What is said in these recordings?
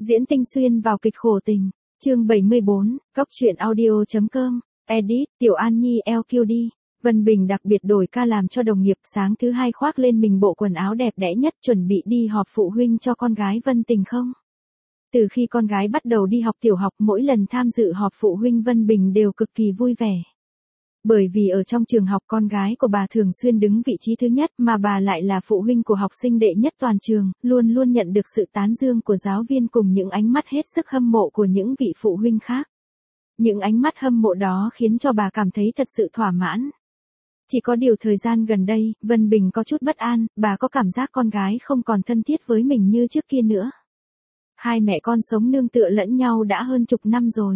Diễn tinh xuyên vào kịch khổ tình. Chương 74, Cóc truyện audio.com. Edit, Tiểu An Nhi LQD. Vân Bình đặc biệt đổi ca làm cho đồng nghiệp, sáng thứ hai khoác lên mình bộ quần áo đẹp đẽ nhất chuẩn bị đi họp phụ huynh cho con gái Vân Tình không. Từ khi con gái bắt đầu đi học tiểu học, mỗi lần tham dự họp phụ huynh Vân Bình đều cực kỳ vui vẻ. Bởi vì ở trong trường học con gái của bà thường xuyên đứng vị trí thứ nhất, mà bà lại là phụ huynh của học sinh đệ nhất toàn trường, luôn luôn nhận được sự tán dương của giáo viên cùng những ánh mắt hết sức hâm mộ của những vị phụ huynh khác. Những ánh mắt hâm mộ đó khiến cho bà cảm thấy thật sự thỏa mãn. Chỉ có điều thời gian gần đây, Vân Bình có chút bất an, bà có cảm giác con gái không còn thân thiết với mình như trước kia nữa. Hai mẹ con sống nương tựa lẫn nhau đã hơn chục năm rồi.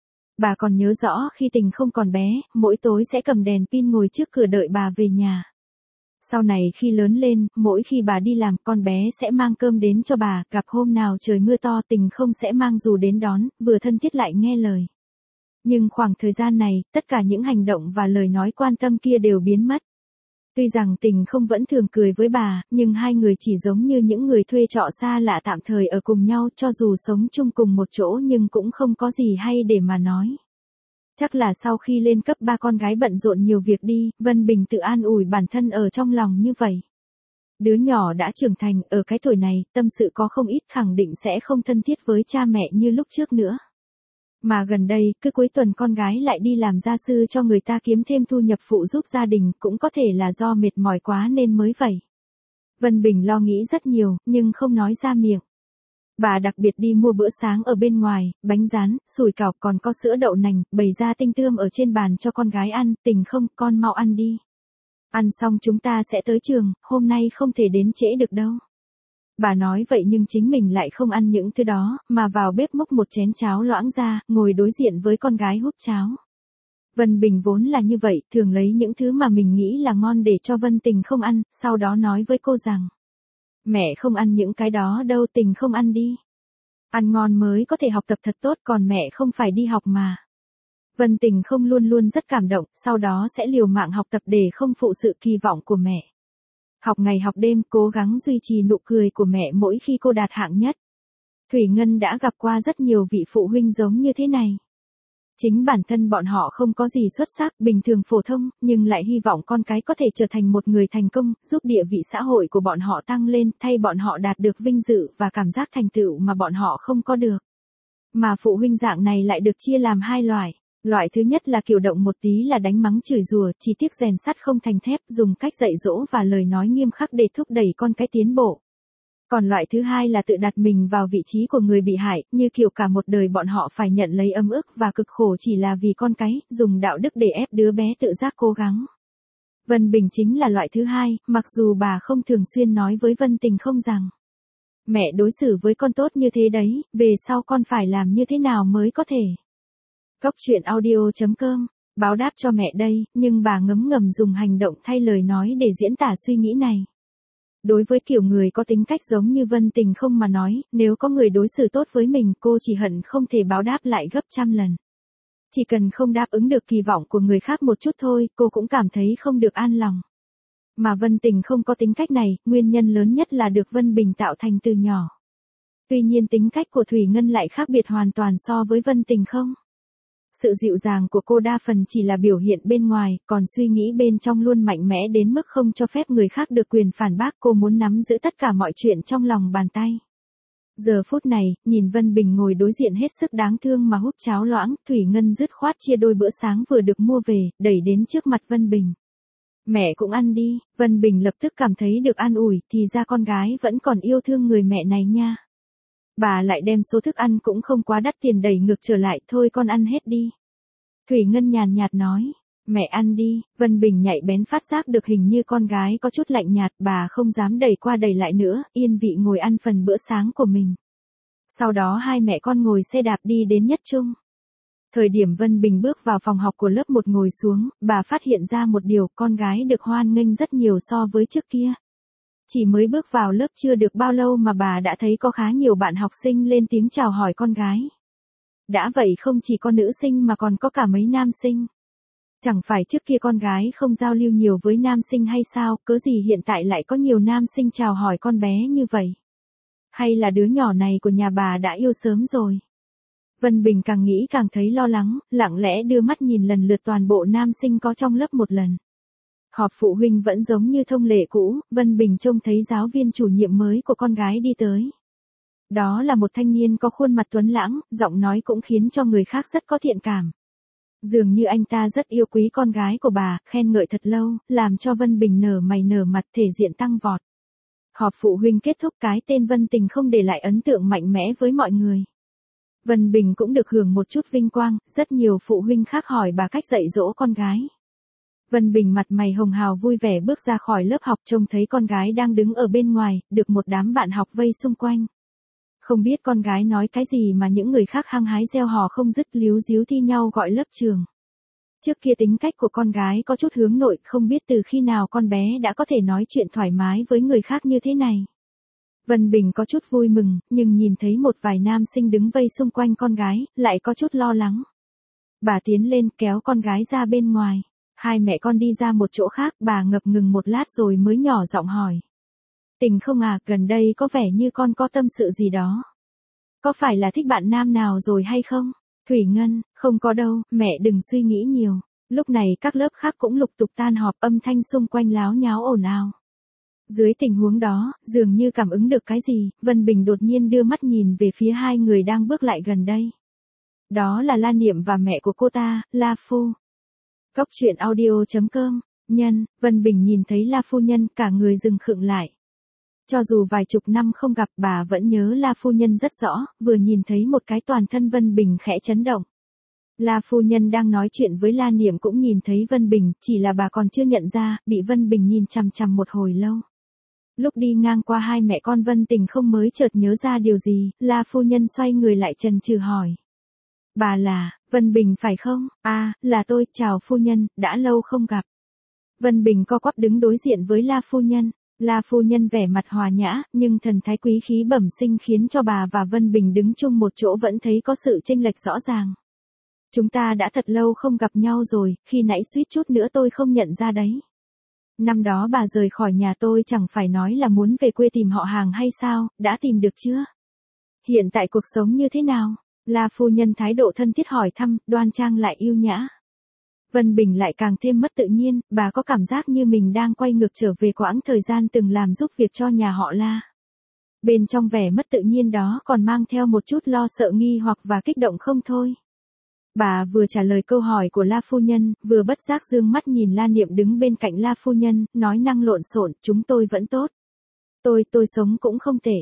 Bà còn nhớ rõ khi Tình không còn bé, mỗi tối sẽ cầm đèn pin ngồi trước cửa đợi bà về nhà. Sau này khi lớn lên, mỗi khi bà đi làm, con bé sẽ mang cơm đến cho bà, gặp hôm nào trời mưa to Tình không sẽ mang dù đến đón, vừa thân thiết lại nghe lời. Nhưng khoảng thời gian này, tất cả những hành động và lời nói quan tâm kia đều biến mất. Tuy rằng Tình không vẫn thường cười với bà, nhưng hai người chỉ giống như những người thuê trọ xa lạ tạm thời ở cùng nhau, cho dù sống chung cùng một chỗ nhưng cũng không có gì hay để mà nói. Chắc là sau khi lên cấp 3 con gái bận rộn nhiều việc đi, Vân Bình tự an ủi bản thân ở trong lòng như vậy. Đứa nhỏ đã trưởng thành, ở cái tuổi này, tâm sự có không ít, khẳng định sẽ không thân thiết với cha mẹ như lúc trước nữa. Mà gần đây, cứ cuối tuần con gái lại đi làm gia sư cho người ta kiếm thêm thu nhập phụ giúp gia đình, cũng có thể là do mệt mỏi quá nên mới vậy. Vân Bình lo nghĩ rất nhiều, nhưng không nói ra miệng. Bà đặc biệt đi mua bữa sáng ở bên ngoài, bánh rán, sủi cảo, còn có sữa đậu nành, bày ra tinh tươm ở trên bàn cho con gái ăn. Tình không, con mau ăn đi. Ăn xong chúng ta sẽ tới trường, hôm nay không thể đến trễ được đâu. Bà nói vậy nhưng chính mình lại không ăn những thứ đó, mà vào bếp múc một chén cháo loãng ra, ngồi đối diện với con gái húp cháo. Vân Bình vốn là như vậy, thường lấy những thứ mà mình nghĩ là ngon để cho Vân Tình không ăn, sau đó nói với cô rằng: mẹ không ăn những cái đó đâu, Tình không ăn đi. Ăn ngon mới có thể học tập thật tốt, còn mẹ không phải đi học mà. Vân Tình không luôn luôn rất cảm động, sau đó sẽ liều mạng học tập để không phụ sự kỳ vọng của mẹ. Học ngày học đêm, cố gắng duy trì nụ cười của mẹ mỗi khi cô đạt hạng nhất. Thủy Ngân đã gặp qua rất nhiều vị phụ huynh giống như thế này. Chính bản thân bọn họ không có gì xuất sắc, bình thường phổ thông, nhưng lại hy vọng con cái có thể trở thành một người thành công, giúp địa vị xã hội của bọn họ tăng lên, thay bọn họ đạt được vinh dự và cảm giác thành tựu mà bọn họ không có được. Mà phụ huynh dạng này lại được chia làm hai loại. Loại thứ nhất là kiểu động một tí là đánh mắng chửi rủa, chỉ tiếc rèn sắt không thành thép, dùng cách dạy dỗ và lời nói nghiêm khắc để thúc đẩy con cái tiến bộ. Còn loại thứ hai là tự đặt mình vào vị trí của người bị hại, như kiểu cả một đời bọn họ phải nhận lấy ấm ức và cực khổ chỉ là vì con cái, dùng đạo đức để ép đứa bé tự giác cố gắng. Vân Bình chính là loại thứ hai, mặc dù bà không thường xuyên nói với Vân Tình không rằng: mẹ đối xử với con tốt như thế đấy, về sau con phải làm như thế nào mới có thể. Cóc truyện audio.com, báo đáp cho mẹ đây, nhưng bà ngấm ngầm dùng hành động thay lời nói để diễn tả suy nghĩ này. Đối với kiểu người có tính cách giống như Vân Tình không mà nói, nếu có người đối xử tốt với mình, cô chỉ hận không thể báo đáp lại gấp trăm lần. Chỉ cần không đáp ứng được kỳ vọng của người khác một chút thôi, cô cũng cảm thấy không được an lòng. Mà Vân Tình không có tính cách này, nguyên nhân lớn nhất là được Vân Bình tạo thành từ nhỏ. Tuy nhiên tính cách của Thủy Ngân lại khác biệt hoàn toàn so với Vân Tình không. Sự dịu dàng của cô đa phần chỉ là biểu hiện bên ngoài, còn suy nghĩ bên trong luôn mạnh mẽ đến mức không cho phép người khác được quyền phản bác. Cô muốn nắm giữ tất cả mọi chuyện trong lòng bàn tay. Giờ phút này, nhìn Vân Bình ngồi đối diện hết sức đáng thương mà húp cháo loãng, Thủy Ngân dứt khoát chia đôi bữa sáng vừa được mua về, đẩy đến trước mặt Vân Bình. Mẹ cũng ăn đi. Vân Bình lập tức cảm thấy được an ủi, thì ra con gái vẫn còn yêu thương người mẹ này nha. Bà lại đem số thức ăn cũng không quá đắt tiền đẩy ngược trở lại, thôi con ăn hết đi. Thủy Ngân nhàn nhạt nói: mẹ ăn đi. Vân Bình nhạy bén phát giác được hình như con gái có chút lạnh nhạt, bà không dám đẩy qua đẩy lại nữa, yên vị ngồi ăn phần bữa sáng của mình. Sau đó hai mẹ con ngồi xe đạp đi đến Nhất Trung. Thời điểm Vân Bình bước vào phòng học của lớp 1 ngồi xuống, bà phát hiện ra một điều, con gái được hoan nghênh rất nhiều so với trước kia. Chỉ mới bước vào lớp chưa được bao lâu mà bà đã thấy có khá nhiều bạn học sinh lên tiếng chào hỏi con gái. Đã vậy không chỉ có nữ sinh mà còn có cả mấy nam sinh. Chẳng phải trước kia con gái không giao lưu nhiều với nam sinh hay sao, cớ gì hiện tại lại có nhiều nam sinh chào hỏi con bé như vậy. Hay là đứa nhỏ này của nhà bà đã yêu sớm rồi? Vân Bình càng nghĩ càng thấy lo lắng, lặng lẽ đưa mắt nhìn lần lượt toàn bộ nam sinh có trong lớp một lần. Họp phụ huynh vẫn giống như thông lệ cũ, Vân Bình trông thấy giáo viên chủ nhiệm mới của con gái đi tới. Đó là một thanh niên có khuôn mặt tuấn lãng, giọng nói cũng khiến cho người khác rất có thiện cảm. Dường như anh ta rất yêu quý con gái của bà, khen ngợi thật lâu, làm cho Vân Bình nở mày nở mặt, thể diện tăng vọt. Họp phụ huynh kết thúc, cái tên Vân Tình không để lại ấn tượng mạnh mẽ với mọi người. Vân Bình cũng được hưởng một chút vinh quang, rất nhiều phụ huynh khác hỏi bà cách dạy dỗ con gái. Vân Bình mặt mày hồng hào vui vẻ bước ra khỏi lớp học, trông thấy con gái đang đứng ở bên ngoài, được một đám bạn học vây xung quanh. Không biết con gái nói cái gì mà những người khác hăng hái reo hò không dứt, líu ríu thi nhau gọi lớp trường. Trước kia tính cách của con gái có chút hướng nội, không biết từ khi nào con bé đã có thể nói chuyện thoải mái với người khác như thế này. Vân Bình có chút vui mừng, nhưng nhìn thấy một vài nam sinh đứng vây xung quanh con gái, lại có chút lo lắng. Bà tiến lên kéo con gái ra bên ngoài. Hai mẹ con đi ra một chỗ khác, bà ngập ngừng một lát rồi mới nhỏ giọng hỏi. Tình không à, gần đây có vẻ như con có tâm sự gì đó. Có phải là thích bạn nam nào rồi hay không? Thủy Ngân, không có đâu, mẹ đừng suy nghĩ nhiều. Lúc này các lớp khác cũng lục tục tan họp, âm thanh xung quanh láo nháo ồn ào. Dưới tình huống đó, dường như cảm ứng được cái gì, Vân Bình đột nhiên đưa mắt nhìn về phía hai người đang bước lại gần đây. Đó là La Niệm và mẹ của cô ta, La Phu. Cóc truyện audio.com, nhân, Vân Bình nhìn thấy La Phu Nhân, cả người dừng khựng lại. Cho dù vài chục năm không gặp, bà vẫn nhớ La Phu Nhân rất rõ, vừa nhìn thấy một cái toàn thân Vân Bình khẽ chấn động. La Phu Nhân đang nói chuyện với La Niệm cũng nhìn thấy Vân Bình, chỉ là bà còn chưa nhận ra, bị Vân Bình nhìn chằm chằm một hồi lâu. Lúc đi ngang qua hai mẹ con Vân Tình không mới chợt nhớ ra điều gì, La Phu Nhân xoay người lại chần chừ hỏi. Bà là, Vân Bình phải không? À, là tôi, chào phu nhân, đã lâu không gặp. Vân Bình co quắp đứng đối diện với La Phu Nhân. La Phu Nhân vẻ mặt hòa nhã, nhưng thần thái quý khí bẩm sinh khiến cho bà và Vân Bình đứng chung một chỗ vẫn thấy có sự chênh lệch rõ ràng. Chúng ta đã thật lâu không gặp nhau rồi, khi nãy suýt chút nữa tôi không nhận ra đấy. Năm đó bà rời khỏi nhà tôi chẳng phải nói là muốn về quê tìm họ hàng hay sao, đã tìm được chưa? Hiện tại cuộc sống như thế nào? La Phu Nhân thái độ thân thiết hỏi thăm, đoan trang lại yêu nhã. Vân Bình lại càng thêm mất tự nhiên, bà có cảm giác như mình đang quay ngược trở về quãng thời gian từng làm giúp việc cho nhà họ La. Bên trong vẻ mất tự nhiên đó còn mang theo một chút lo sợ nghi hoặc và kích động không thôi. Bà vừa trả lời câu hỏi của La Phu Nhân, vừa bất giác dương mắt nhìn La Niệm đứng bên cạnh La Phu Nhân, nói năng lộn xộn, chúng tôi vẫn tốt. Tôi sống cũng không tệ.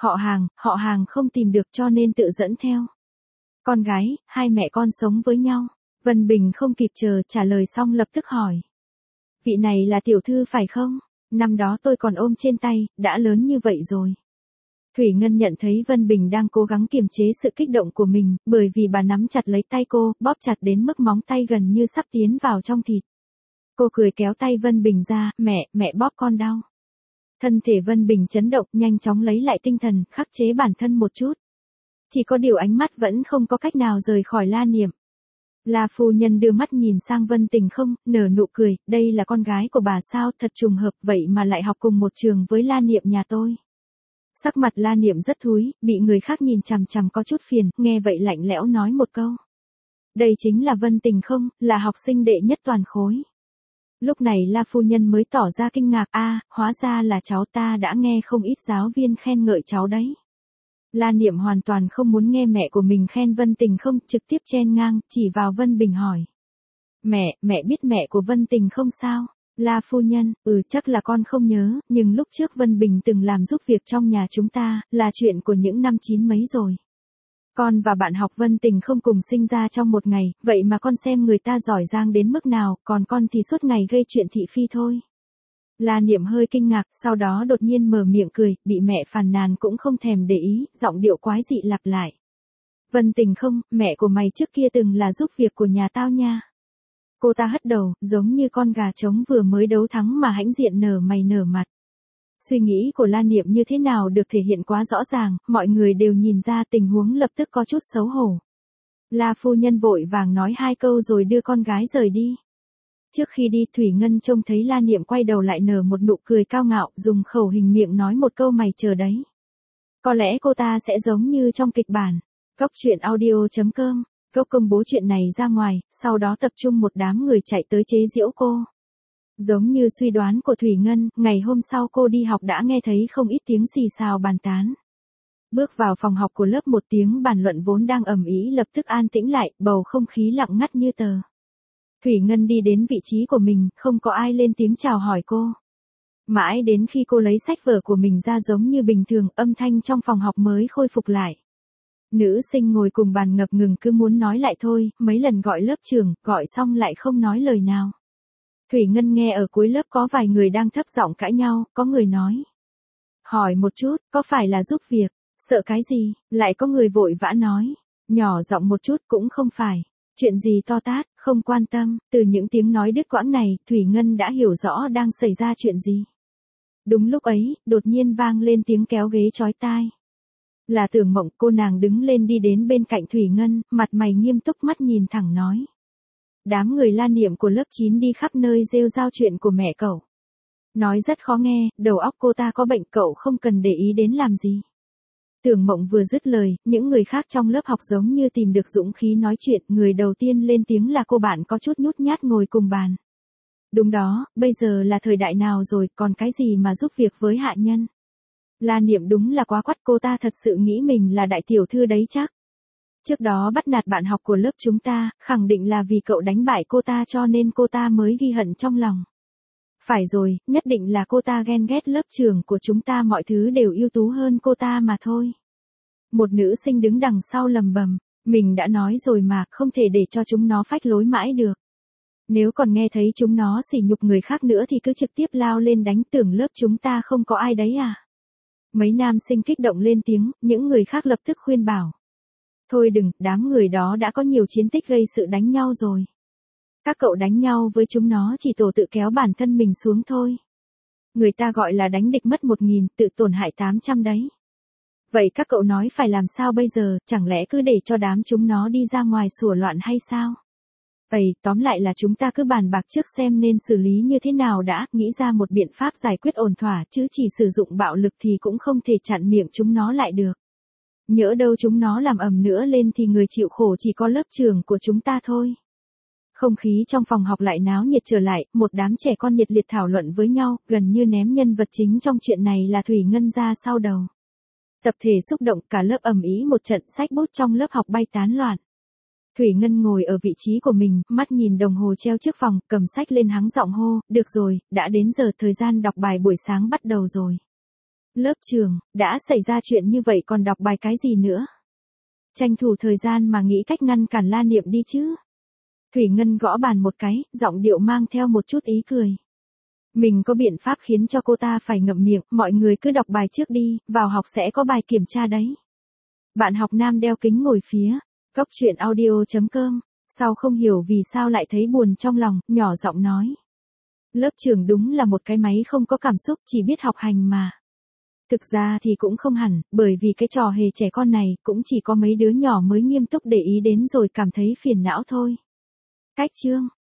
Họ hàng không tìm được cho nên tự dẫn theo. Con gái, hai mẹ con sống với nhau. Vân Bình không kịp chờ trả lời xong lập tức hỏi. Vị này là tiểu thư phải không? Năm đó tôi còn ôm trên tay, đã lớn như vậy rồi. Thủy Ngân nhận thấy Vân Bình đang cố gắng kiềm chế sự kích động của mình, bởi vì bà nắm chặt lấy tay cô, bóp chặt đến mức móng tay gần như sắp tiến vào trong thịt. Cô cười kéo tay Vân Bình ra, mẹ bóp con đau. Thân thể Vân Bình chấn động, nhanh chóng lấy lại tinh thần, khắc chế bản thân một chút. Chỉ có điều ánh mắt vẫn không có cách nào rời khỏi La Niệm. La Phu Nhân đưa mắt nhìn sang Vân Tình không, nở nụ cười, đây là con gái của bà sao, thật trùng hợp vậy mà lại học cùng một trường với La Niệm nhà tôi. Sắc mặt La Niệm rất thúi, bị người khác nhìn chằm chằm có chút phiền, nghe vậy lạnh lẽo nói một câu. Đây chính là Vân Tình không, là học sinh đệ nhất toàn khối. Lúc này La Phu Nhân mới tỏ ra kinh ngạc, hóa ra là cháu, ta đã nghe không ít giáo viên khen ngợi cháu đấy. La Niệm hoàn toàn không muốn nghe mẹ của mình khen Vân Tình không, trực tiếp chen ngang, chỉ vào Vân Bình hỏi. Mẹ biết mẹ của Vân Tình không sao? La Phu Nhân, chắc là con không nhớ, nhưng lúc trước Vân Bình từng làm giúp việc trong nhà chúng ta, là chuyện của những năm 90 mấy rồi. Con và bạn học Vân Tình không cùng sinh ra trong một ngày, vậy mà con xem người ta giỏi giang đến mức nào, còn con thì suốt ngày gây chuyện thị phi thôi. La Niệm hơi kinh ngạc, sau đó đột nhiên mở miệng cười, bị mẹ phàn nàn cũng không thèm để ý, giọng điệu quái dị lặp lại. Vân Tình không, mẹ của mày trước kia từng là giúp việc của nhà tao nha. Cô ta hất đầu, giống như con gà trống vừa mới đấu thắng mà hãnh diện nở mày nở mặt. Suy nghĩ của La Niệm như thế nào được thể hiện quá rõ ràng, mọi người đều nhìn ra tình huống lập tức có chút xấu hổ. La Phu Nhân vội vàng nói hai câu rồi đưa con gái rời đi. Trước khi đi, Thủy Ngân trông thấy La Niệm quay đầu lại nở một nụ cười cao ngạo, dùng khẩu hình miệng nói một câu mày chờ đấy. Có lẽ cô ta sẽ giống như trong kịch bản. Cốc truyện audio.com. Cốc công bố chuyện này ra ngoài, sau đó tập trung một đám người chạy tới chế giễu cô. Giống như suy đoán của Thủy Ngân, ngày hôm sau cô đi học đã nghe thấy không ít tiếng xì xào bàn tán. Bước vào phòng học của lớp, một tiếng bàn luận vốn đang ầm ĩ lập tức an tĩnh lại, bầu không khí lặng ngắt như tờ. Thủy Ngân đi đến vị trí của mình, không có ai lên tiếng chào hỏi cô. Mãi đến khi cô lấy sách vở của mình ra giống như bình thường, âm thanh trong phòng học mới khôi phục lại. Nữ sinh ngồi cùng bàn ngập ngừng cứ muốn nói lại thôi, mấy lần gọi lớp trưởng, gọi xong lại không nói lời nào. Thủy Ngân nghe ở cuối lớp có vài người đang thấp giọng cãi nhau, có người nói. Hỏi một chút, có phải là giúp việc? Sợ cái gì? Lại có người vội vã nói. Nhỏ giọng một chút cũng không phải. Chuyện gì to tát, không quan tâm. Từ những tiếng nói đứt quãng này, Thủy Ngân đã hiểu rõ đang xảy ra chuyện gì. Đúng lúc ấy, đột nhiên vang lên tiếng kéo ghế chói tai. Là Tưởng Mộng. Cô nàng đứng lên đi đến bên cạnh Thủy Ngân, mặt mày nghiêm túc, mắt nhìn thẳng nói. Đám người La Niệm của lớp 9 đi khắp nơi rêu rao chuyện của mẹ cậu. Nói rất khó nghe, đầu óc cô ta có bệnh, cậu không cần để ý đến làm gì. Tưởng Mộng vừa dứt lời, những người khác trong lớp học giống như tìm được dũng khí nói chuyện, người đầu tiên lên tiếng là cô bạn có chút nhút nhát ngồi cùng bàn. Đúng đó, bây giờ là thời đại nào rồi, còn cái gì mà giúp việc với hạ nhân. La Niệm đúng là quá quắt, cô ta thật sự nghĩ mình là đại tiểu thư đấy chắc. Trước đó bắt nạt bạn học của lớp chúng ta, khẳng định là vì cậu đánh bại cô ta cho nên cô ta mới ghi hận trong lòng. Phải rồi, nhất định là cô ta ghen ghét lớp trưởng của chúng ta, mọi thứ đều ưu tú hơn cô ta mà thôi. Một nữ sinh đứng đằng sau lầm bầm, mình đã nói rồi mà, không thể để cho chúng nó phách lối mãi được. Nếu còn nghe thấy chúng nó sỉ nhục người khác nữa thì cứ trực tiếp lao lên đánh, tưởng lớp chúng ta không có ai đấy à. Mấy nam sinh kích động lên tiếng, những người khác lập tức khuyên bảo. Thôi đừng, đám người đó đã có nhiều chiến tích gây sự đánh nhau rồi. Các cậu đánh nhau với chúng nó chỉ tổ tự kéo bản thân mình xuống thôi. Người ta gọi là đánh địch mất 1.000, tự tổn hại 800 đấy. Vậy các cậu nói phải làm sao bây giờ, chẳng lẽ cứ để cho đám chúng nó đi ra ngoài sủa loạn hay sao? Tóm lại là chúng ta cứ bàn bạc trước xem nên xử lý như thế nào đã, nghĩ ra một biện pháp giải quyết ổn thỏa, chứ chỉ sử dụng bạo lực thì cũng không thể chặn miệng chúng nó lại được. Nhỡ đâu chúng nó làm ầm nữa lên thì người chịu khổ chỉ có lớp trưởng của chúng ta thôi. Không khí trong phòng học lại náo nhiệt trở lại, một đám trẻ con nhiệt liệt thảo luận với nhau, gần như ném nhân vật chính trong chuyện này là Thủy Ngân ra sau đầu. Tập thể xúc động, cả lớp ầm ĩ một trận, sách bút trong lớp học bay tán loạn. Thủy Ngân ngồi ở vị trí của mình, mắt nhìn đồng hồ treo trước phòng, cầm sách lên hắng giọng hô, được rồi, đã đến giờ thời gian đọc bài buổi sáng bắt đầu rồi. Lớp trưởng, đã xảy ra chuyện như vậy còn đọc bài cái gì nữa? Tranh thủ thời gian mà nghĩ cách ngăn cản La Niệm đi chứ. Thủy Ngân gõ bàn một cái, giọng điệu mang theo một chút ý cười. Mình có biện pháp khiến cho cô ta phải ngậm miệng, mọi người cứ đọc bài trước đi, vào học sẽ có bài kiểm tra đấy. Bạn học nam đeo kính ngồi phía Cốc truyện audio.com, sau không hiểu vì sao lại thấy buồn trong lòng, nhỏ giọng nói. Lớp trưởng đúng là một cái máy không có cảm xúc, chỉ biết học hành mà. Thực ra thì cũng không hẳn, bởi vì cái trò hề trẻ con này cũng chỉ có mấy đứa nhỏ mới nghiêm túc để ý đến rồi cảm thấy phiền não thôi. Cách chương